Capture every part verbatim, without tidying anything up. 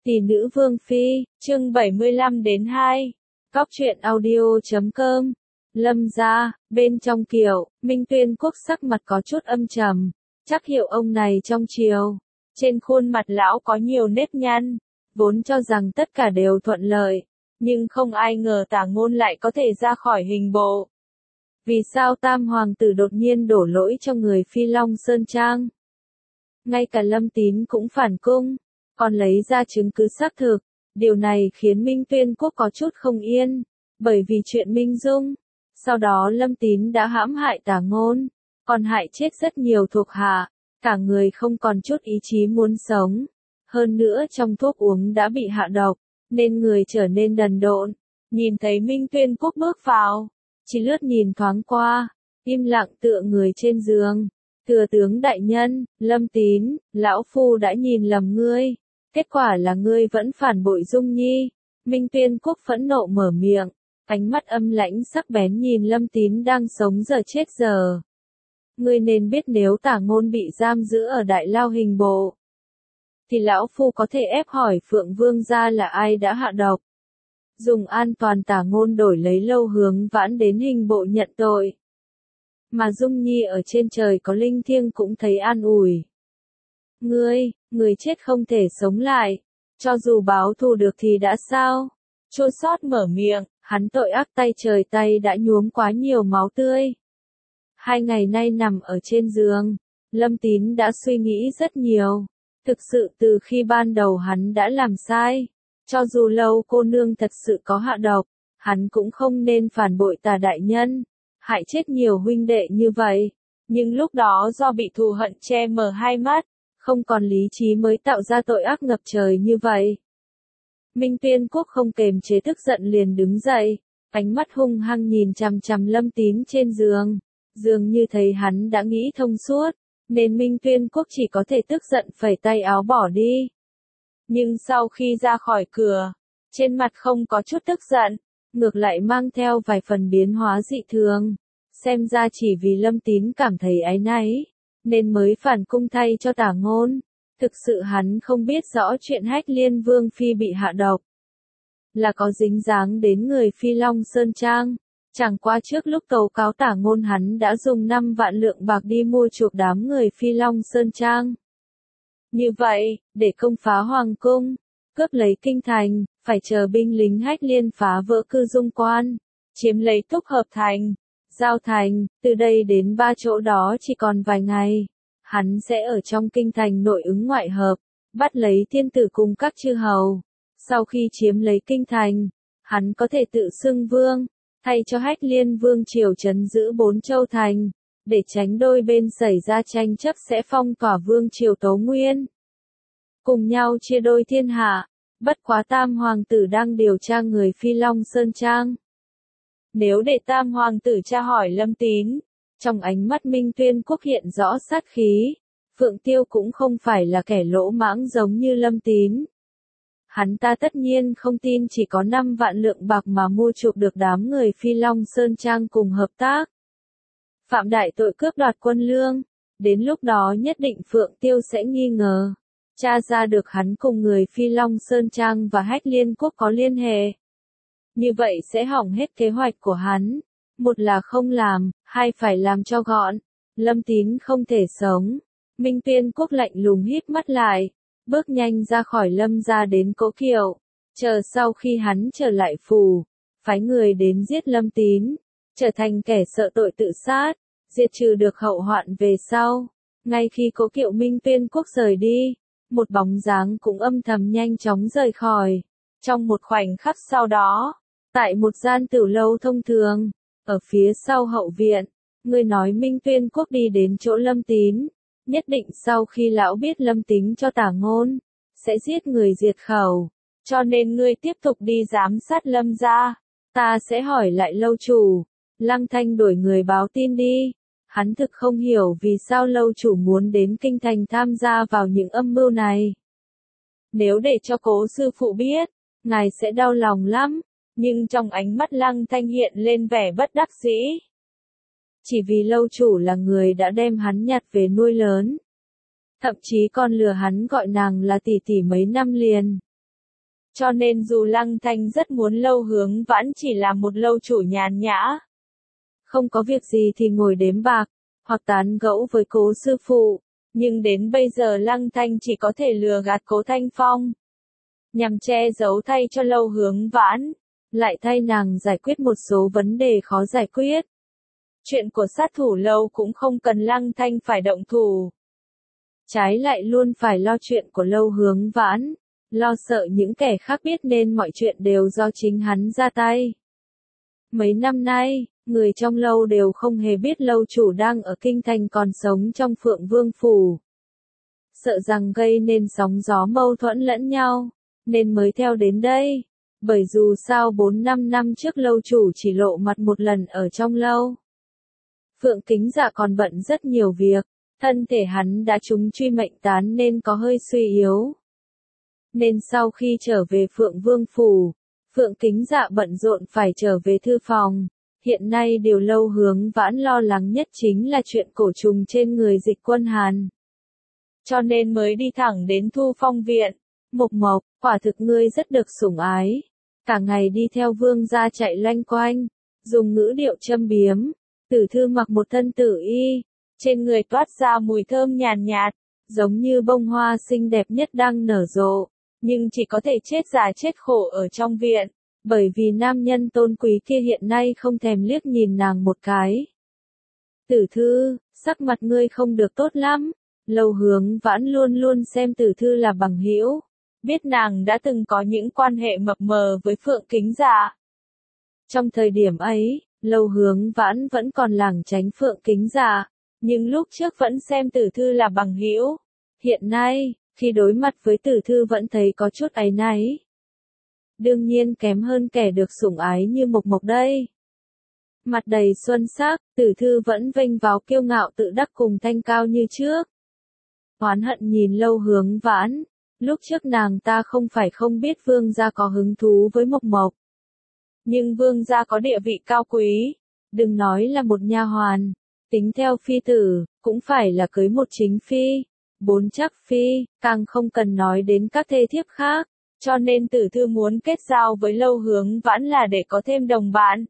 Tỷ nữ Vương Phi, chương bảy mươi lăm đến hai. Góc truyện audio chấm com. Lâm gia, bên trong kiệu, Minh Tuyên Quốc sắc mặt có chút âm trầm, chắc hiệu ông này trong triều. Trên khuôn mặt lão có nhiều nếp nhăn, vốn cho rằng tất cả đều thuận lợi, nhưng không ai ngờ Tả Ngôn lại có thể ra khỏi hình bộ. Vì sao Tam Hoàng tử đột nhiên đổ lỗi cho người Phi Long Sơn Trang? Ngay cả Lâm Tín cũng phản cung, còn lấy ra chứng cứ xác thực. Điều này khiến Minh Tuyên Quốc có chút không yên, bởi vì chuyện Minh Dung. Sau đó Lâm Tín đã hãm hại Tả Ngôn, còn hại chết rất nhiều thuộc hạ, cả người không còn chút ý chí muốn sống. Hơn nữa trong thuốc uống đã bị hạ độc, nên người trở nên đần độn. Nhìn thấy Minh Tuyên Quốc bước vào, chỉ lướt nhìn thoáng qua, im lặng tựa người trên giường. Thừa tướng đại nhân, Lâm Tín, lão phu đã nhìn lầm ngươi. Kết quả là ngươi vẫn phản bội Dung Nhi. Minh Tuyên Quốc phẫn nộ mở miệng, ánh mắt âm lãnh sắc bén nhìn Lâm Tín đang sống giờ chết giờ. Ngươi nên biết nếu Tả Ngôn bị giam giữ ở đại lao hình bộ, thì lão phu có thể ép hỏi Phượng Vương gia là ai đã hạ độc. Dùng an toàn Tả Ngôn đổi lấy Lâu Hướng Vãn đến hình bộ nhận tội. Mà Dung Nhi ở trên trời có linh thiêng cũng thấy an ủi. Ngươi, người chết không thể sống lại, cho dù báo thù được thì đã sao? Chua xót mở miệng, hắn tội ác tay trời tay đã nhuốm quá nhiều máu tươi. Hai ngày nay nằm ở trên giường, Lâm Tín đã suy nghĩ rất nhiều. Thực sự từ khi ban đầu hắn đã làm sai, cho dù Lâu cô nương thật sự có hạ độc, hắn cũng không nên phản bội Tả đại nhân, hại chết nhiều huynh đệ như vậy. Nhưng lúc đó do bị thù hận che mờ hai mắt, không còn lý trí mới tạo ra tội ác ngập trời như vậy. Minh Tuyên Quốc không kềm chế tức giận liền đứng dậy, ánh mắt hung hăng nhìn chằm chằm Lâm Tín trên giường, dường như thấy hắn đã nghĩ thông suốt, nên Minh Tuyên Quốc chỉ có thể tức giận phẩy tay áo bỏ đi. Nhưng sau khi ra khỏi cửa, trên mặt không có chút tức giận, ngược lại mang theo vài phần biến hóa dị thường, xem ra chỉ vì Lâm Tín cảm thấy áy náy, nên mới phản cung thay cho Tả Ngôn. Thực sự hắn không biết rõ chuyện Hách Liên Vương Phi bị hạ độc là có dính dáng đến người Phi Long Sơn Trang. Chẳng qua trước lúc tố cáo Tả Ngôn hắn đã dùng năm vạn lượng bạc đi mua chuộc đám người Phi Long Sơn Trang. Như vậy, để công phá Hoàng Cung, cướp lấy Kinh Thành, phải chờ binh lính Hách Liên phá vỡ Cư Dung Quan, chiếm lấy Túc Hợp Thành, Giao Thành, từ đây đến ba chỗ đó chỉ còn vài ngày. Hắn sẽ ở trong Kinh Thành nội ứng ngoại hợp, bắt lấy thiên tử cùng các chư hầu. Sau khi chiếm lấy Kinh Thành, hắn có thể tự xưng vương, thay cho Hách Liên Vương triều trấn giữ bốn châu thành, để tránh đôi bên xảy ra tranh chấp sẽ phong tỏa Vương triều Tấu Nguyên. Cùng nhau chia đôi thiên hạ, bất quá Tam Hoàng tử đang điều tra người Phi Long Sơn Trang. Nếu để Tam Hoàng tử tra hỏi Lâm Tín, trong ánh mắt Minh Tuyên Quốc hiện rõ sát khí, Phượng Tiêu cũng không phải là kẻ lỗ mãng giống như Lâm Tín. Hắn ta tất nhiên không tin chỉ có năm vạn lượng bạc mà mua chuộc được đám người Phi Long Sơn Trang cùng hợp tác. Phạm đại tội cướp đoạt quân lương, đến lúc đó nhất định Phượng Tiêu sẽ nghi ngờ, tra ra được hắn cùng người Phi Long Sơn Trang và Hách Liên Quốc có liên hệ. Như vậy sẽ hỏng hết kế hoạch của hắn. Một là không làm, hai phải làm cho gọn. Lâm Tín không thể sống. Minh Tuyên Quốc lạnh lùng híp mắt lại, bước nhanh ra khỏi Lâm gia đến cỗ kiệu, chờ sau khi hắn trở lại phủ, phái người đến giết Lâm Tín, trở thành kẻ sợ tội tự sát, diệt trừ được hậu hoạn về sau. Ngay khi cỗ kiệu Minh Tuyên Quốc rời đi, một bóng dáng cũng âm thầm nhanh chóng rời khỏi. Trong một khoảnh khắc sau đó, tại một gian tiểu lâu thông thường, ở phía sau hậu viện, người nói Minh Tuyên Quốc đi đến chỗ Lâm Tín, nhất định sau khi lão biết Lâm Tín cho Tả Ngôn, sẽ giết người diệt khẩu, cho nên ngươi tiếp tục đi giám sát Lâm gia, ta sẽ hỏi lại lâu chủ. Lăng Thanh đổi người báo tin đi. Hắn thực không hiểu vì sao lâu chủ muốn đến Kinh Thành tham gia vào những âm mưu này. Nếu để cho Cố sư phụ biết, ngài sẽ đau lòng lắm. Nhưng trong ánh mắt Lăng Thanh hiện lên vẻ bất đắc dĩ. Chỉ vì lâu chủ là người đã đem hắn nhặt về nuôi lớn. Thậm chí còn lừa hắn gọi nàng là tỷ tỷ mấy năm liền. Cho nên dù Lăng Thanh rất muốn Lâu Hướng Vãn chỉ là một lâu chủ nhàn nhã, không có việc gì thì ngồi đếm bạc, hoặc tán gẫu với Cố sư phụ, nhưng đến bây giờ Lăng Thanh chỉ có thể lừa gạt Cố Thanh Phong, nhằm che giấu thay cho Lâu Hướng Vãn, lại thay nàng giải quyết một số vấn đề khó giải quyết. Chuyện của sát thủ Lâu cũng không cần Lăng Thanh phải động thủ. Trái lại luôn phải lo chuyện của Lâu Hướng Vãn, lo sợ những kẻ khác biết nên mọi chuyện đều do chính hắn ra tay. Mấy năm nay, người trong Lâu đều không hề biết Lâu chủ đang ở kinh thành còn sống trong Phượng Vương Phủ. Sợ rằng gây nên sóng gió mâu thuẫn lẫn nhau, nên mới theo đến đây. Bởi dù sao bốn năm năm trước Lâu chủ chỉ lộ mặt một lần ở trong Lâu. Phượng Kính Dạ còn bận rất nhiều việc, thân thể hắn đã trúng truy mệnh tán nên có hơi suy yếu. Nên sau khi trở về Phượng Vương Phủ, Phượng Kính Dạ bận rộn phải trở về thư phòng. Hiện nay điều Lâu Hướng Vãn lo lắng nhất chính là chuyện cổ trùng trên người Dịch Quân Hàn. Cho nên mới đi thẳng đến Thu Phong Viện. Mộc Mộc, quả thực ngươi rất được sủng ái. Cả ngày đi theo vương gia chạy loanh quanh, dùng ngữ điệu châm biếm. Tử thư mặc một thân tử y, trên người toát ra mùi thơm nhàn nhạt, giống như bông hoa xinh đẹp nhất đang nở rộ, nhưng chỉ có thể chết già chết khổ ở trong viện, bởi vì nam nhân tôn quý kia hiện nay không thèm liếc nhìn nàng một cái. Tử thư, sắc mặt ngươi không được tốt lắm. Lâu Hướng Vãn luôn luôn xem Tử thư là bằng hữu, biết nàng đã từng có những quan hệ mập mờ với Phượng Kính Dạ. Trong thời điểm ấy, Lâu Hướng Vãn vẫn còn lảng tránh Phượng Kính Dạ, nhưng lúc trước vẫn xem Tử thư là bằng hữu. Hiện nay, khi đối mặt với Tử thư vẫn thấy có chút áy náy. Đương nhiên kém hơn kẻ được sủng ái như Mộc Mộc đây. Mặt đầy xuân sắc, Tử thư vẫn vênh váo kiêu ngạo tự đắc cùng thanh cao như trước. Oán hận nhìn Lâu Hướng Vãn, lúc trước nàng ta không phải không biết vương gia có hứng thú với Mộc Mộc. Nhưng vương gia có địa vị cao quý, đừng nói là một nha hoàn, tính theo phi tử, cũng phải là cưới một chính phi, bốn chắc phi, càng không cần nói đến các thê thiếp khác, cho nên Tử thư muốn kết giao với Lâu Hướng Vãn là để có thêm đồng bạn.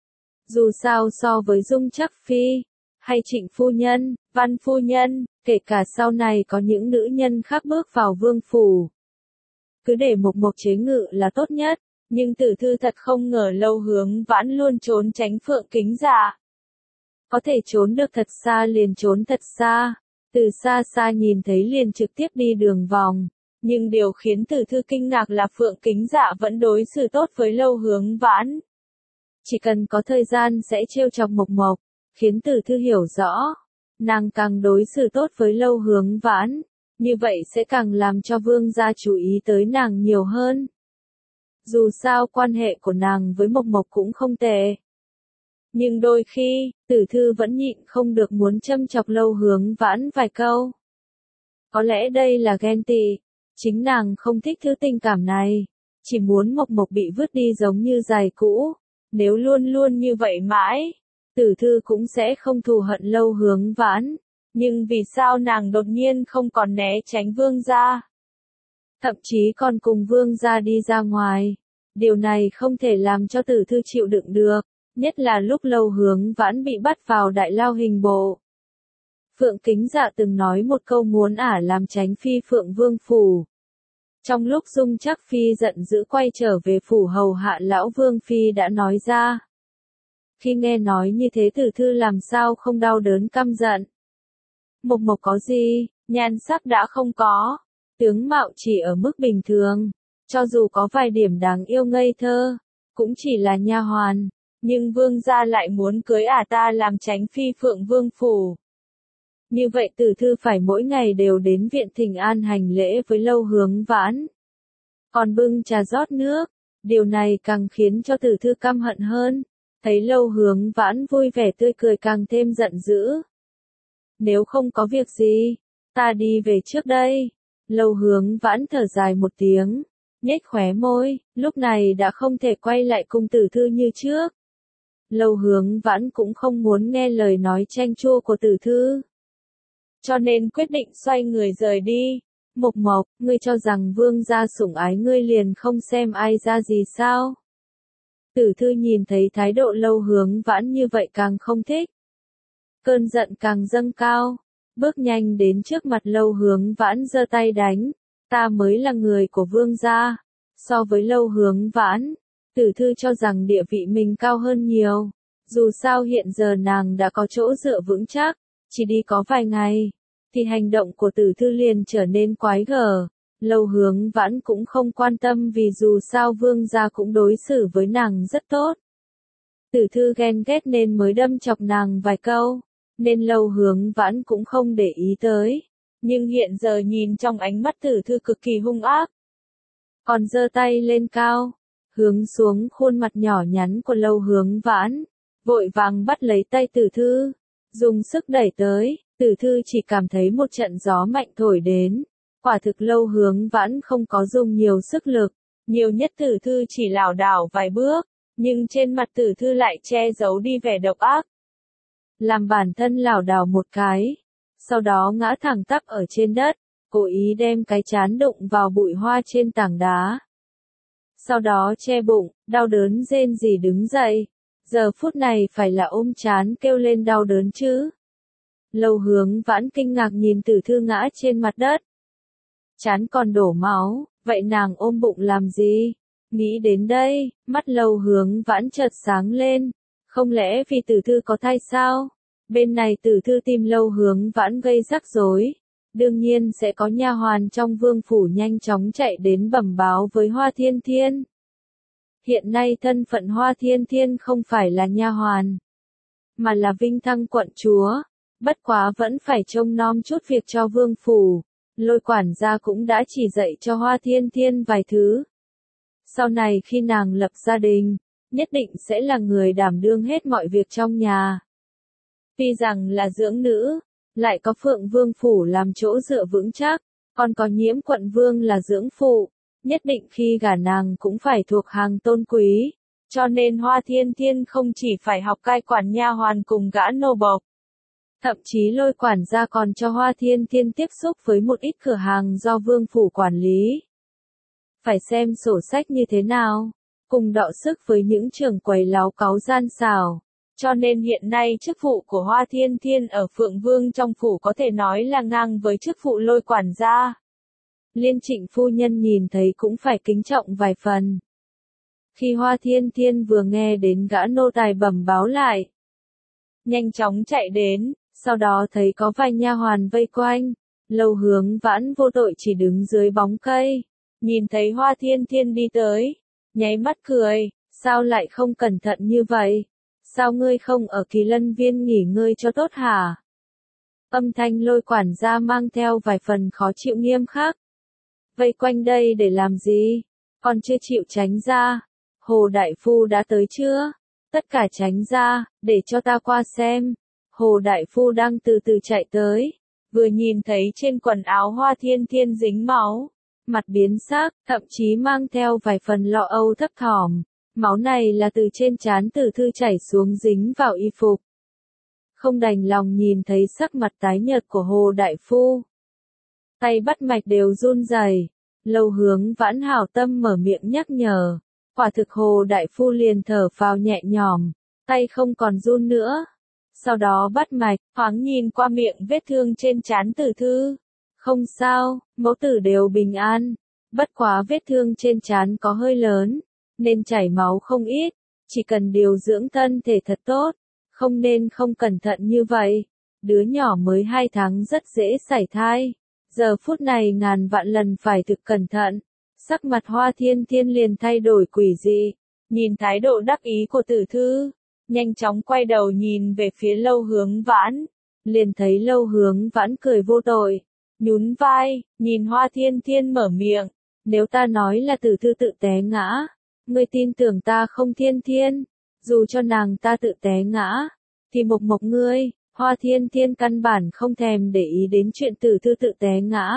Dù sao so với Dung Chắc phi, hay Trịnh phu nhân, Văn phu nhân, kể cả sau này có những nữ nhân khác bước vào vương phủ, cứ để Mộc Mộc chế ngự là tốt nhất. Nhưng Tử thư thật không ngờ Lâu Hướng Vãn luôn trốn tránh Phượng Kính Dạ. Có thể trốn được thật xa liền trốn thật xa, từ xa xa nhìn thấy liền trực tiếp đi đường vòng. Nhưng điều khiến Tử thư kinh ngạc là Phượng Kính Dạ vẫn đối xử tốt với Lâu Hướng Vãn. Chỉ cần có thời gian sẽ trêu chọc Mộc Mộc, khiến Tử thư hiểu rõ, nàng càng đối xử tốt với Lâu Hướng Vãn, như vậy sẽ càng làm cho vương gia chú ý tới nàng nhiều hơn. Dù sao quan hệ của nàng với Mộc Mộc cũng không tệ. Nhưng đôi khi, Tử thư vẫn nhịn không được muốn châm chọc Lâu Hướng Vãn vài câu. Có lẽ đây là ghen tị, chính nàng không thích thứ tình cảm này, chỉ muốn Mộc Mộc bị vứt đi giống như giày cũ. Nếu luôn luôn như vậy mãi, Tử thư cũng sẽ không thù hận Lâu Hướng Vãn. Nhưng vì sao nàng đột nhiên không còn né tránh vương gia? Thậm chí còn cùng vương gia đi ra ngoài. Điều này không thể làm cho Tử thư chịu đựng được, nhất là lúc Lâu Hướng Vãn bị bắt vào đại lao hình bộ. Phượng Kính Dạ từng nói một câu muốn ả làm tránh phi Phượng Vương Phủ. Trong lúc Dung Chắc phi giận dữ quay trở về phủ hầu hạ lão Vương phi đã nói ra. Khi nghe nói như thế Tử thư làm sao không đau đớn căm giận. Mộc Mộc có gì, nhan sắc đã không có, tướng mạo chỉ ở mức bình thường, cho dù có vài điểm đáng yêu ngây thơ, cũng chỉ là nha hoàn, nhưng vương gia lại muốn cưới ả ta làm tránh phi Phượng Vương Phủ. Như vậy Tử thư phải mỗi ngày đều đến viện thỉnh an hành lễ với Lâu Hướng Vãn. Còn bưng trà rót nước, điều này càng khiến cho Tử thư căm hận hơn, thấy Lâu Hướng Vãn vui vẻ tươi cười càng thêm giận dữ. Nếu không có việc gì, ta đi về trước đây. Lâu Hướng Vãn thở dài một tiếng, nhếch khóe môi, lúc này đã không thể quay lại cùng Tử thư như trước. Lâu Hướng Vãn cũng không muốn nghe lời nói chanh chua của Tử thư, cho nên quyết định xoay người rời đi. Mộc Mộc, ngươi cho rằng vương gia sủng ái ngươi liền không xem ai ra gì sao? Tử thư nhìn thấy thái độ Lâu Hướng Vãn như vậy càng không thích. Cơn giận càng dâng cao, bước nhanh đến trước mặt Lâu Hướng Vãn giơ tay đánh, ta mới là người của vương gia. So với Lâu Hướng Vãn, tử thư cho rằng địa vị mình cao hơn nhiều, dù sao hiện giờ nàng đã có chỗ dựa vững chắc, chỉ đi có vài ngày, thì hành động của tử thư liền trở nên quái gở. Lâu Hướng Vãn cũng không quan tâm vì dù sao vương gia cũng đối xử với nàng rất tốt. Tử thư ghen ghét nên mới đâm chọc nàng vài câu, nên Lâu Hướng Vãn cũng không để ý tới. Nhưng hiện giờ nhìn trong ánh mắt tử thư cực kỳ hung ác. Còn giơ tay lên cao, hướng xuống khuôn mặt nhỏ nhắn của Lâu Hướng Vãn, vội vàng bắt lấy tay tử thư, dùng sức đẩy tới, tử thư chỉ cảm thấy một trận gió mạnh thổi đến. Quả thực Lâu Hướng Vãn không có dùng nhiều sức lực, nhiều nhất tử thư chỉ lảo đảo vài bước, nhưng trên mặt tử thư lại che giấu đi vẻ độc ác. Làm bản thân lảo đảo một cái, sau đó ngã thẳng tắp ở trên đất, cố ý đem cái trán đụng vào bụi hoa trên tảng đá. Sau đó che bụng, đau đớn rên rỉ đứng dậy, giờ phút này phải là ôm trán kêu lên đau đớn chứ. Lâu Hướng Vãn kinh ngạc nhìn tử thư ngã trên mặt đất. Trán còn đổ máu, vậy nàng ôm bụng làm gì? Nghĩ đến đây, mắt Lâu Hướng Vãn chợt sáng lên, không lẽ vì tử thư có thai sao? Bên này tử thư tìm Lâu Hướng Vãn gây rắc rối, đương nhiên sẽ có nha hoàn trong vương phủ nhanh chóng chạy đến bẩm báo với Hoa Thiên Thiên. Hiện nay thân phận Hoa Thiên Thiên không phải là nha hoàn, mà là vinh thăng quận chúa, bất quá vẫn phải trông nom chút việc cho vương phủ. Lôi quản gia cũng đã chỉ dạy cho Hoa Thiên Thiên vài thứ. Sau này khi nàng lập gia đình, nhất định sẽ là người đảm đương hết mọi việc trong nhà. Tuy rằng là dưỡng nữ, lại có Phượng Vương phủ làm chỗ dựa vững chắc, còn có Nhiễm quận vương là dưỡng phụ, nhất định khi gả nàng cũng phải thuộc hàng tôn quý, cho nên Hoa Thiên Thiên không chỉ phải học cai quản nha hoàn cùng gã nô bộc. Thậm chí Lôi quản gia còn cho Hoa Thiên Thiên tiếp xúc với một ít cửa hàng do vương phủ quản lý. Phải xem sổ sách như thế nào, cùng đọ sức với những trưởng quầy láo cáu gian xảo. Cho nên hiện nay chức vụ của Hoa Thiên Thiên ở Phượng Vương trong phủ có thể nói là ngang với chức vụ Lôi quản gia. Liên Trịnh phu nhân nhìn thấy cũng phải kính trọng vài phần. Khi Hoa Thiên Thiên vừa nghe đến gã nô tài bẩm báo lại, nhanh chóng chạy đến. Sau đó thấy có vài nha hoàn vây quanh, Lâu Hướng Vãn vô tội chỉ đứng dưới bóng cây, nhìn thấy Hoa Thiên Thiên đi tới, nháy mắt cười, sao lại không cẩn thận như vậy? Sao ngươi không ở Kỳ Lân Viên nghỉ ngơi cho tốt hả? Âm thanh Lôi quản gia mang theo vài phần khó chịu nghiêm khắc. Vây quanh đây để làm gì? Còn chưa chịu tránh ra. Hồ Đại Phu đã tới chưa? Tất cả tránh ra, để cho ta qua xem. Hồ Đại Phu đang từ từ chạy tới, vừa nhìn thấy trên quần áo Hoa Thiên Thiên dính máu, mặt biến sắc, thậm chí mang theo vài phần lo âu thấp thỏm. Máu này là từ trên trán tử thư chảy xuống dính vào y phục. Không đành lòng nhìn thấy sắc mặt tái nhợt của Hồ Đại Phu. Tay bắt mạch đều run rẩy. Lâu Hướng Vãn hảo tâm mở miệng nhắc nhở. Quả thực Hồ Đại Phu liền thở phào nhẹ nhõm, tay không còn run nữa. Sau đó bắt mạch, thoáng nhìn qua miệng vết thương trên trán tử thư. Không sao, mẫu tử đều bình an. Bất quá vết thương trên trán có hơi lớn, nên chảy máu không ít. Chỉ cần điều dưỡng thân thể thật tốt, không nên không cẩn thận như vậy. Đứa nhỏ mới hai tháng rất dễ sảy thai. Giờ phút này ngàn vạn lần phải thực cẩn thận. Sắc mặt Hoa Thiên Thiên liền thay đổi quỷ dị. Nhìn thái độ đắc ý của tử thư, nhanh chóng quay đầu nhìn về phía Lâu Hướng Vãn, liền thấy Lâu Hướng Vãn cười vô tội, nhún vai, nhìn Hoa Thiên Thiên mở miệng, nếu ta nói là tử thư tự té ngã, ngươi tin tưởng ta không Thiên Thiên, dù cho nàng ta tự té ngã, thì Mộc Mộc ngươi, Hoa Thiên Thiên căn bản không thèm để ý đến chuyện tử thư tự té ngã.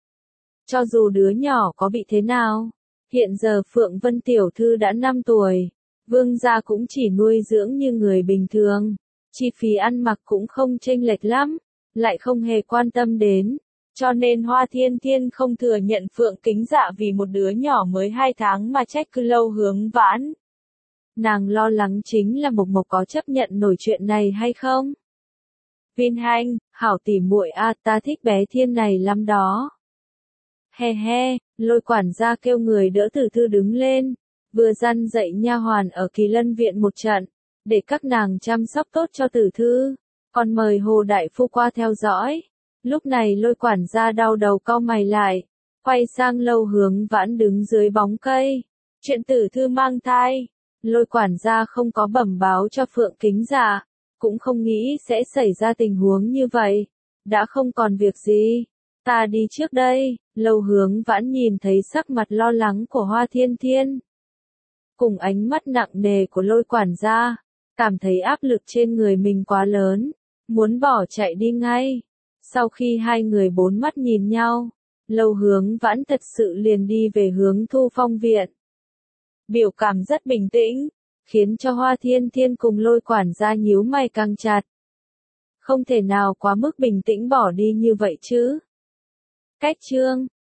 Cho dù đứa nhỏ có bị thế nào, hiện giờ Phượng Vân Tiểu Thư đã năm tuổi. Vương gia cũng chỉ nuôi dưỡng như người bình thường, chi phí ăn mặc cũng không chênh lệch lắm, lại không hề quan tâm đến, cho nên Hoa Thiên Thiên không thừa nhận Phượng Kính Dạ vì một đứa nhỏ mới hai tháng mà trách cứ Lâu Hướng Vãn. Nàng lo lắng chính là Mộc Mộc có chấp nhận nổi chuyện này hay không? Vin Hanh, hảo tỉ muội a, ta thích bé Thiên này lắm đó. He he, Lôi quản gia kêu người đỡ Tử Thư đứng lên, vừa dặn dạy nha hoàn ở Kỳ Lân viện một trận, để các nàng chăm sóc tốt cho Tử Thư, còn mời Hồ đại phu qua theo dõi. Lúc này Lôi quản gia đau đầu cau mày lại, quay sang Lâu Hướng Vãn đứng dưới bóng cây. Chuyện Tử Thư mang thai, Lôi quản gia không có bẩm báo cho Phượng Kính Dạ, cũng không nghĩ sẽ xảy ra tình huống như vậy. Đã không còn việc gì, ta đi trước đây. Lâu Hướng Vãn nhìn thấy sắc mặt lo lắng của Hoa Thiên Thiên, cùng ánh mắt nặng nề của Lôi quản gia, cảm thấy áp lực trên người mình quá lớn, muốn bỏ chạy đi ngay. Sau khi hai người bốn mắt nhìn nhau, Lâu Hướng Vãn thật sự liền đi về hướng Thu Phong viện. Biểu cảm rất bình tĩnh, khiến cho Hoa Thiên Thiên cùng Lôi quản gia nhíu mày căng chặt. Không thể nào quá mức bình tĩnh bỏ đi như vậy chứ. Cách chương